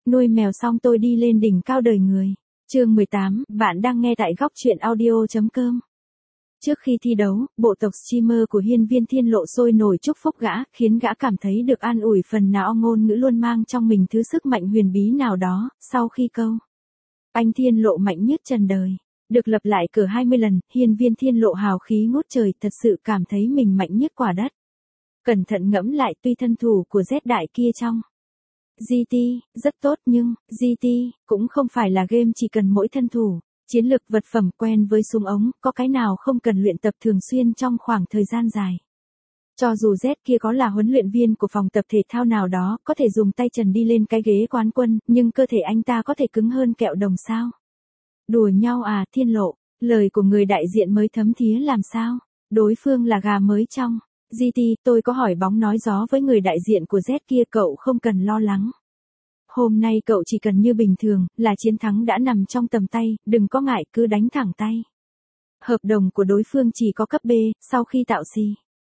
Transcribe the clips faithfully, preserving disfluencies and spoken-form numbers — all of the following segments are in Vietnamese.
Nuôi mèo xong tôi đi lên đỉnh cao đời người. Chương mười tám, bạn đang nghe tại góc truyện audio.com. Trước khi thi đấu, bộ tộc streamer của Hiên Viên Thiên Lộ sôi nổi chúc phúc gã, khiến gã cảm thấy được an ủi phần nào. Ngôn ngữ luôn mang trong mình thứ sức mạnh huyền bí nào đó. Sau khi câu anh Thiên Lộ mạnh nhất trần đời được lặp lại cỡ hai mươi lần, Hiên Viên Thiên Lộ hào khí ngút trời, thật sự cảm thấy mình mạnh nhất quả đất. Cẩn thận ngẫm lại, tuy thân thủ của Z đại kia trong giê tê rất tốt, nhưng giê tê cũng không phải là game chỉ cần mỗi thân thủ, chiến lược, vật phẩm, quen với súng ống, có cái nào không cần luyện tập thường xuyên trong khoảng thời gian dài. Cho dù Z kia có là huấn luyện viên của phòng tập thể thao nào đó, có thể dùng tay trần đi lên cái ghế quán quân, nhưng cơ thể anh ta có thể cứng hơn kẹo đồng sao? Đùa nhau à? Thiên Lộ, lời của người đại diện mới thấm thía làm sao? Đối phương là gà mới trong giê tê, tôi có hỏi bóng nói gió với người đại diện của Z kia, cậu không cần lo lắng. Hôm nay cậu chỉ cần như bình thường, là chiến thắng đã nằm trong tầm tay, đừng có ngại, cứ đánh thẳng tay. Hợp đồng của đối phương chỉ có cấp B, sau khi tạo xì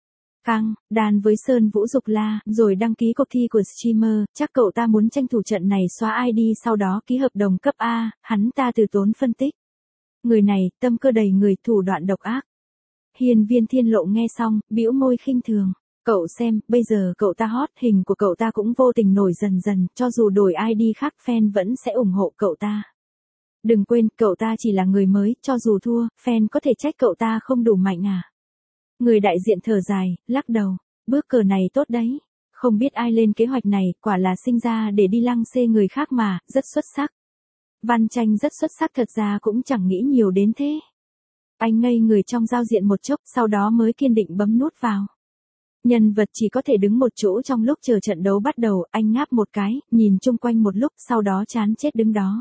căng đàn với Sơn Vũ Dục La, rồi đăng ký cuộc thi của streamer, chắc cậu ta muốn tranh thủ trận này xóa i đê sau đó ký hợp đồng cấp A, hắn ta từ tốn phân tích. Người này, tâm cơ đầy người, thủ đoạn độc ác. Hiên Viên Thiên Lộ nghe xong, bĩu môi khinh thường. Cậu xem, bây giờ cậu ta hot, hình của cậu ta cũng vô tình nổi dần dần, cho dù đổi i đê khác fan vẫn sẽ ủng hộ cậu ta. Đừng quên, cậu ta chỉ là người mới, cho dù thua, fan có thể trách cậu ta không đủ mạnh à. Người đại diện thở dài, lắc đầu, bước cờ này tốt đấy. Không biết ai lên kế hoạch này, quả là sinh ra để đi lăng xê người khác mà, rất xuất sắc. Văn Tranh rất xuất sắc, thật ra cũng chẳng nghĩ nhiều đến thế. Anh ngây người trong giao diện một chốc, sau đó mới kiên định bấm nút vào. Nhân vật chỉ có thể đứng một chỗ trong lúc chờ trận đấu bắt đầu, anh ngáp một cái, nhìn chung quanh một lúc, sau đó chán chết đứng đó.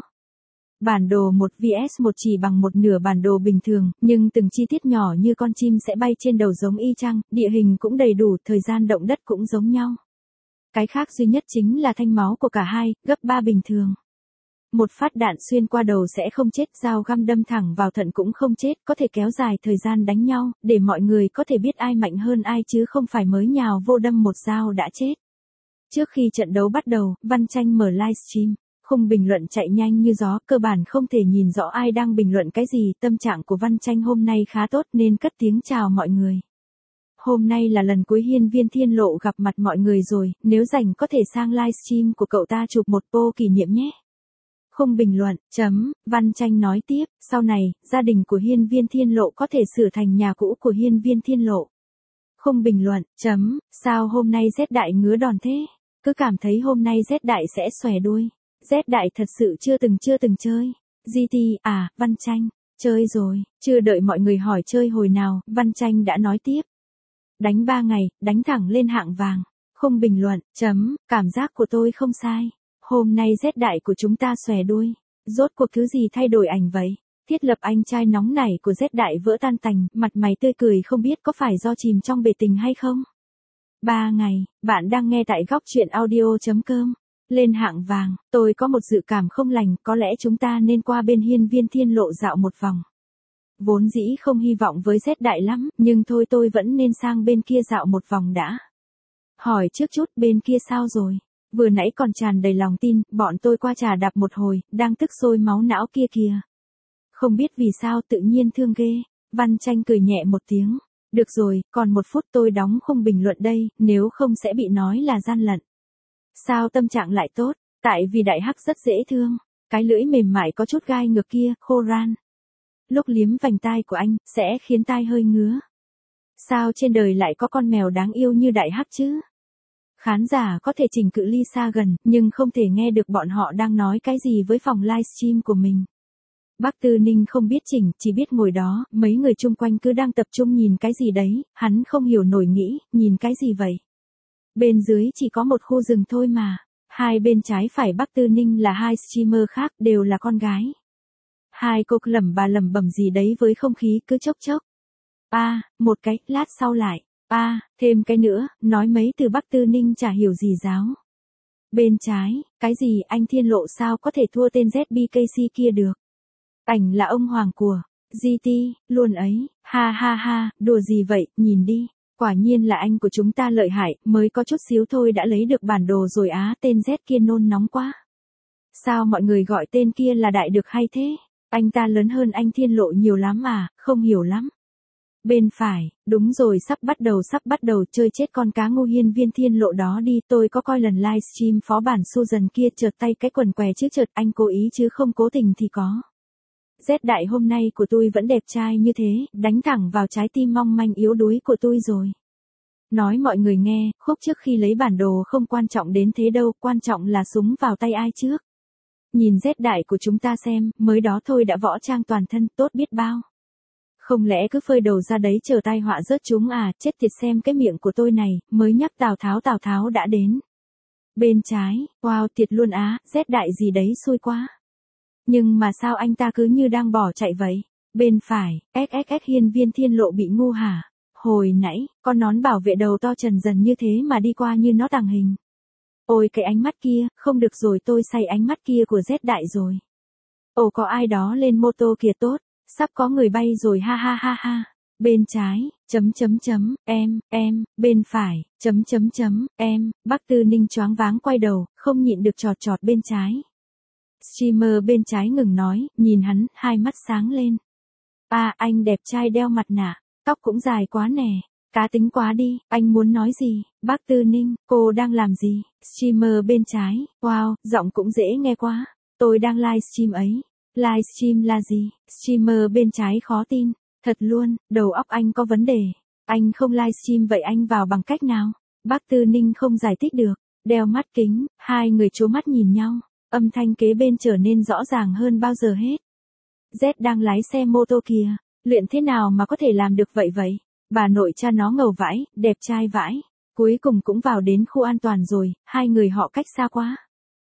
Bản đồ một vs một chỉ bằng một nửa bản đồ bình thường, nhưng từng chi tiết nhỏ như con chim sẽ bay trên đầu giống y chang, địa hình cũng đầy đủ, thời gian động đất cũng giống nhau. Cái khác duy nhất chính là thanh máu của cả hai, gấp ba bình thường. Một phát đạn xuyên qua đầu sẽ không chết, dao găm đâm thẳng vào thận cũng không chết, có thể kéo dài thời gian đánh nhau, để mọi người có thể biết ai mạnh hơn ai chứ không phải mới nhào vô đâm một dao đã chết. Trước khi trận đấu bắt đầu, Văn Tranh mở livestream, khung bình luận chạy nhanh như gió, cơ bản không thể nhìn rõ ai đang bình luận cái gì, tâm trạng của Văn Tranh hôm nay khá tốt nên cất tiếng chào mọi người. Hôm nay là lần cuối Hiên Viên Thiên Lộ gặp mặt mọi người rồi, nếu rảnh có thể sang livestream của cậu ta chụp một pô kỷ niệm nhé. Không bình luận, chấm, Văn Tranh nói tiếp, sau này, gia đình của Hiên Viên Thiên Lộ có thể sửa thành nhà cũ của Hiên Viên Thiên Lộ. Không bình luận, chấm, sao hôm nay Z đại ngứa đòn thế? Cứ cảm thấy hôm nay Z đại sẽ xòe đuôi. Z đại thật sự chưa từng chưa từng chơi. giê tê, à, Văn Tranh, chơi rồi, chưa đợi mọi người hỏi chơi hồi nào, Văn Tranh đã nói tiếp. Đánh ba ngày, đánh thẳng lên hạng vàng. Không bình luận, chấm, cảm giác của tôi không sai. Hôm nay Z đại của chúng ta xòe đuôi. Rốt cuộc thứ gì thay đổi ảnh vậy? Thiết lập anh trai nóng nảy của Z đại vỡ tan tành, mặt mày tươi cười không biết có phải do chìm trong bể tình hay không? Ba ngày, bạn đang nghe tại góc truyện audio.com. Lên hạng vàng, tôi có một dự cảm không lành, có lẽ chúng ta nên qua bên Hiên Viên Thiên Lộ dạo một vòng. Vốn dĩ không hy vọng với Z đại lắm, nhưng thôi tôi vẫn nên sang bên kia dạo một vòng đã. Hỏi trước chút, bên kia sao rồi? Vừa nãy còn tràn đầy lòng tin, bọn tôi qua trà đạp một hồi, đang tức sôi máu não kia kìa. Không biết vì sao tự nhiên thương ghê. Văn Tranh cười nhẹ một tiếng. Được rồi, còn một phút tôi đóng khung bình luận đây, nếu không sẽ bị nói là gian lận. Sao tâm trạng lại tốt? Tại vì đại hắc rất dễ thương. Cái lưỡi mềm mại có chút gai ngược kia, khô ran. Lúc liếm vành tai của anh, sẽ khiến tai hơi ngứa. Sao trên đời lại có con mèo đáng yêu như đại hắc chứ? Khán giả có thể chỉnh cự ly xa gần, nhưng không thể nghe được bọn họ đang nói cái gì với phòng livestream của mình. Bác Tư Ninh không biết chỉnh, chỉ biết ngồi đó, mấy người chung quanh cứ đang tập trung nhìn cái gì đấy, hắn không hiểu nổi nghĩ, nhìn cái gì vậy? Bên dưới chỉ có một khu rừng thôi mà. Hai bên trái phải Bác Tư Ninh là hai streamer khác, đều là con gái. Hai cô lẩm bà lẩm bẩm gì đấy với không khí cứ chốc chốc. A, à, một cái, lát sau lại. A, à, thêm cái nữa, nói mấy từ Bác Tư Ninh chả hiểu gì giáo. Bên trái, cái gì anh Thiên Lộ sao có thể thua tên Z B K C kia được? Ảnh là ông hoàng của giê tê, luôn ấy, ha ha ha, đùa gì vậy, nhìn đi. Quả nhiên là anh của chúng ta lợi hại, mới có chút xíu thôi đã lấy được bản đồ rồi á, tên Z kia nôn nóng quá. Sao mọi người gọi tên kia là Đại được hay thế? Anh ta lớn hơn anh Thiên Lộ nhiều lắm à, không hiểu lắm. Bên phải, đúng rồi, sắp bắt đầu sắp bắt đầu chơi chết con cá ngu Hiên Viên Thiên Lộ đó đi. Tôi có coi lần livestream phó bản Susan kia, chợt tay cái quần què chứ chợt anh cố ý chứ không cố tình thì có. Z Đại hôm nay của tôi vẫn đẹp trai như thế, đánh thẳng vào trái tim mong manh yếu đuối của tôi rồi. Nói mọi người nghe, khúc trước khi lấy bản đồ không quan trọng đến thế đâu, quan trọng là súng vào tay ai trước. Nhìn Z Đại của chúng ta xem, mới đó thôi đã võ trang toàn thân, tốt biết bao. Không lẽ cứ phơi đầu ra đấy chờ tai họa rớt chúng à, chết tiệt, xem cái miệng của tôi này, mới nhắc Tào Tháo Tào Tháo đã đến. Bên trái, wow tiệt luôn á, Z Đại gì đấy xui quá. Nhưng mà sao anh ta cứ như đang bỏ chạy vậy? Bên phải, ét ét ét Hiên Viên Thiên Lộ bị ngu hả? Hồi nãy, con nón bảo vệ đầu to trần dần như thế mà đi qua như nó tàng hình. Ôi cái ánh mắt kia, không được rồi, tôi say ánh mắt kia của Z Đại rồi. Ồ có ai đó lên mô tô kìa, tốt, sắp có người bay rồi, ha ha ha ha. Bên trái, chấm chấm chấm, em, em, bên phải, chấm chấm chấm, em, Bắc Tư Ninh choáng váng quay đầu, không nhịn được chọt chọt bên trái. Streamer bên trái ngừng nói, nhìn hắn, hai mắt sáng lên. À, anh đẹp trai đeo mặt nạ, tóc cũng dài quá nè, cá tính quá đi, anh muốn nói gì? Bác Tư Ninh, cô đang làm gì? Streamer bên trái, wow, giọng cũng dễ nghe quá. Tôi đang livestream ấy. Livestream là gì? Streamer bên trái khó tin. Thật luôn, đầu óc anh có vấn đề. Anh không livestream vậy anh vào bằng cách nào? Bác Tư Ninh không giải thích được. Đeo mắt kính, hai người trố mắt nhìn nhau. Âm thanh kế bên trở nên rõ ràng hơn bao giờ hết. Z đang lái xe mô tô kìa. Luyện thế nào mà có thể làm được vậy vậy? Bà nội cha nó ngầu vãi, đẹp trai vãi. Cuối cùng cũng vào đến khu an toàn rồi, hai người họ cách xa quá.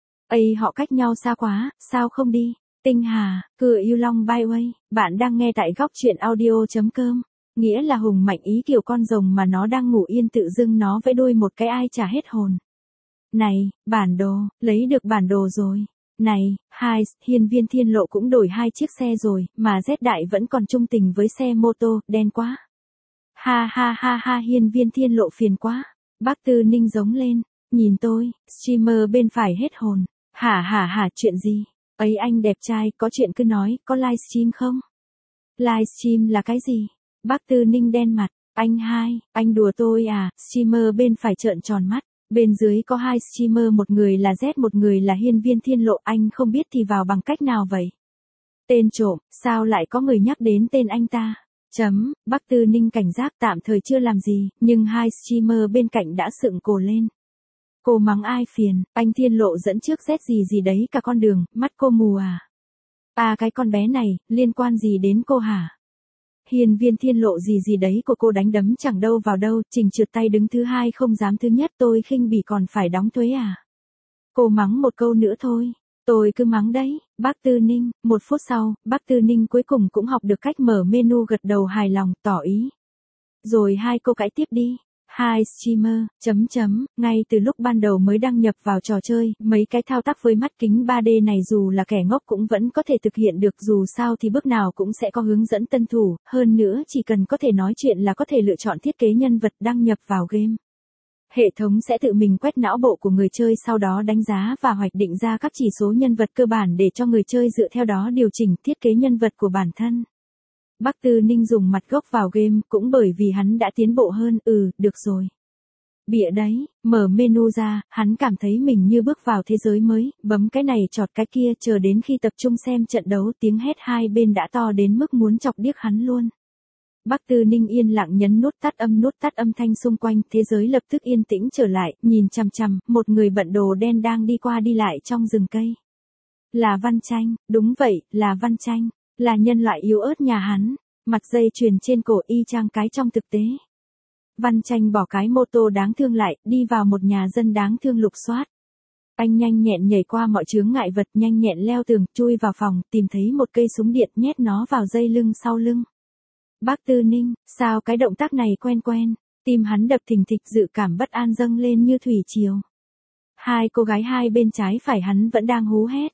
Ây họ cách nhau xa quá, sao không đi? Tinh Hà, cửa yêu long by way, bạn đang nghe tại góc truyện audio.com. Nghĩa là hùng mạnh ý kiểu con rồng mà nó đang ngủ yên tự dưng nó vẫy đuôi một cái ai chả hết hồn. Này, bản đồ, lấy được bản đồ rồi. Này, hai, Hiên Viên Thiên Lộ cũng đổi hai chiếc xe rồi, mà Z Đại vẫn còn trung tình với xe mô tô, đen quá. Ha ha ha ha, Hiên Viên Thiên Lộ phiền quá. Bác Tư Ninh giống lên, nhìn tôi, streamer bên phải hết hồn. Hả hả hả, chuyện gì? Ấy anh đẹp trai, có chuyện cứ nói, có livestream không? Livestream là cái gì? Bác Tư Ninh đen mặt, anh hai, anh đùa tôi à? Streamer bên phải trợn tròn mắt. Bên dưới có hai streamer, một người là Z, một người là Hiên Viên Thiên Lộ, anh không biết thì vào bằng cách nào vậy? Tên trộm, sao lại có người nhắc đến tên anh ta? Chấm, Bắc Tư Ninh cảnh giác, tạm thời chưa làm gì, nhưng hai streamer bên cạnh đã sượng cổ lên. Cô mắng ai phiền, anh Thiên Lộ dẫn trước Z gì gì đấy cả con đường, mắt cô mù à? À cái con bé này, liên quan gì đến cô hả? Hiên Viên Thiên Lộ gì gì đấy của cô đánh đấm chẳng đâu vào đâu, Trình trượt tay đứng thứ hai không dám thứ nhất, tôi khinh bỉ còn phải đóng thuế à? Cô mắng một câu nữa thôi. Tôi cứ mắng đấy, bác Tư Ninh. Một phút sau, bác Tư Ninh cuối cùng cũng học được cách mở menu, gật đầu hài lòng, tỏ ý. Rồi hai cô cãi tiếp đi. Hai streamer, chấm chấm, ngay từ lúc ban đầu mới đăng nhập vào trò chơi, mấy cái thao tác với mắt kính ba D này dù là kẻ ngốc cũng vẫn có thể thực hiện được, dù sao thì bước nào cũng sẽ có hướng dẫn tân thủ, hơn nữa chỉ cần có thể nói chuyện là có thể lựa chọn thiết kế nhân vật đăng nhập vào game. Hệ thống sẽ tự mình quét não bộ của người chơi, sau đó đánh giá và hoạch định ra các chỉ số nhân vật cơ bản để cho người chơi dựa theo đó điều chỉnh thiết kế nhân vật của bản thân. Bác Tư Ninh dùng mặt gốc vào game, cũng bởi vì hắn đã tiến bộ hơn, ừ, được rồi. Bịa đấy, mở menu ra, hắn cảm thấy mình như bước vào thế giới mới, bấm cái này chọt cái kia, chờ đến khi tập trung xem trận đấu, tiếng hét hai bên đã to đến mức muốn chọc điếc hắn luôn. Bác Tư Ninh yên lặng nhấn nút tắt âm, nút tắt âm thanh xung quanh, thế giới lập tức yên tĩnh trở lại, nhìn chằm chằm, một người bận đồ đen đang đi qua đi lại trong rừng cây. Là Văn Tranh, đúng vậy, là Văn Tranh, là nhân loại yếu ớt nhà hắn, mặt dây chuyền trên cổ y chang cái trong thực tế. Văn Tranh bỏ cái mô tô đáng thương lại, đi vào một nhà dân đáng thương lục soát. Anh nhanh nhẹn nhảy qua mọi chướng ngại vật, nhanh nhẹn leo tường, chui vào phòng, tìm thấy một cây súng điện, nhét nó vào dây lưng sau lưng. Bác Tư Ninh, sao cái động tác này quen quen, tim hắn đập thình thịch, dự cảm bất an dâng lên như thủy triều. Hai cô gái hai bên trái phải hắn vẫn đang hú hét.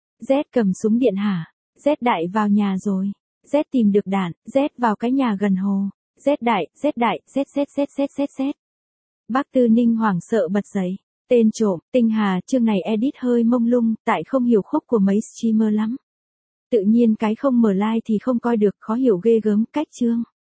Z cầm súng điện hả? Z Đại vào nhà rồi. Z tìm được đạn, Z vào cái nhà gần hồ. Z Đại, Z Đại, Z Z Z Z Z Z. Bác Tư Ninh hoảng sợ bật dậy. Tên trộm, Tinh Hà, chương này edit hơi mông lung, tại không hiểu khúc của mấy streamer lắm. Tự nhiên cái không mở like thì không coi được, khó hiểu ghê gớm, cách chương.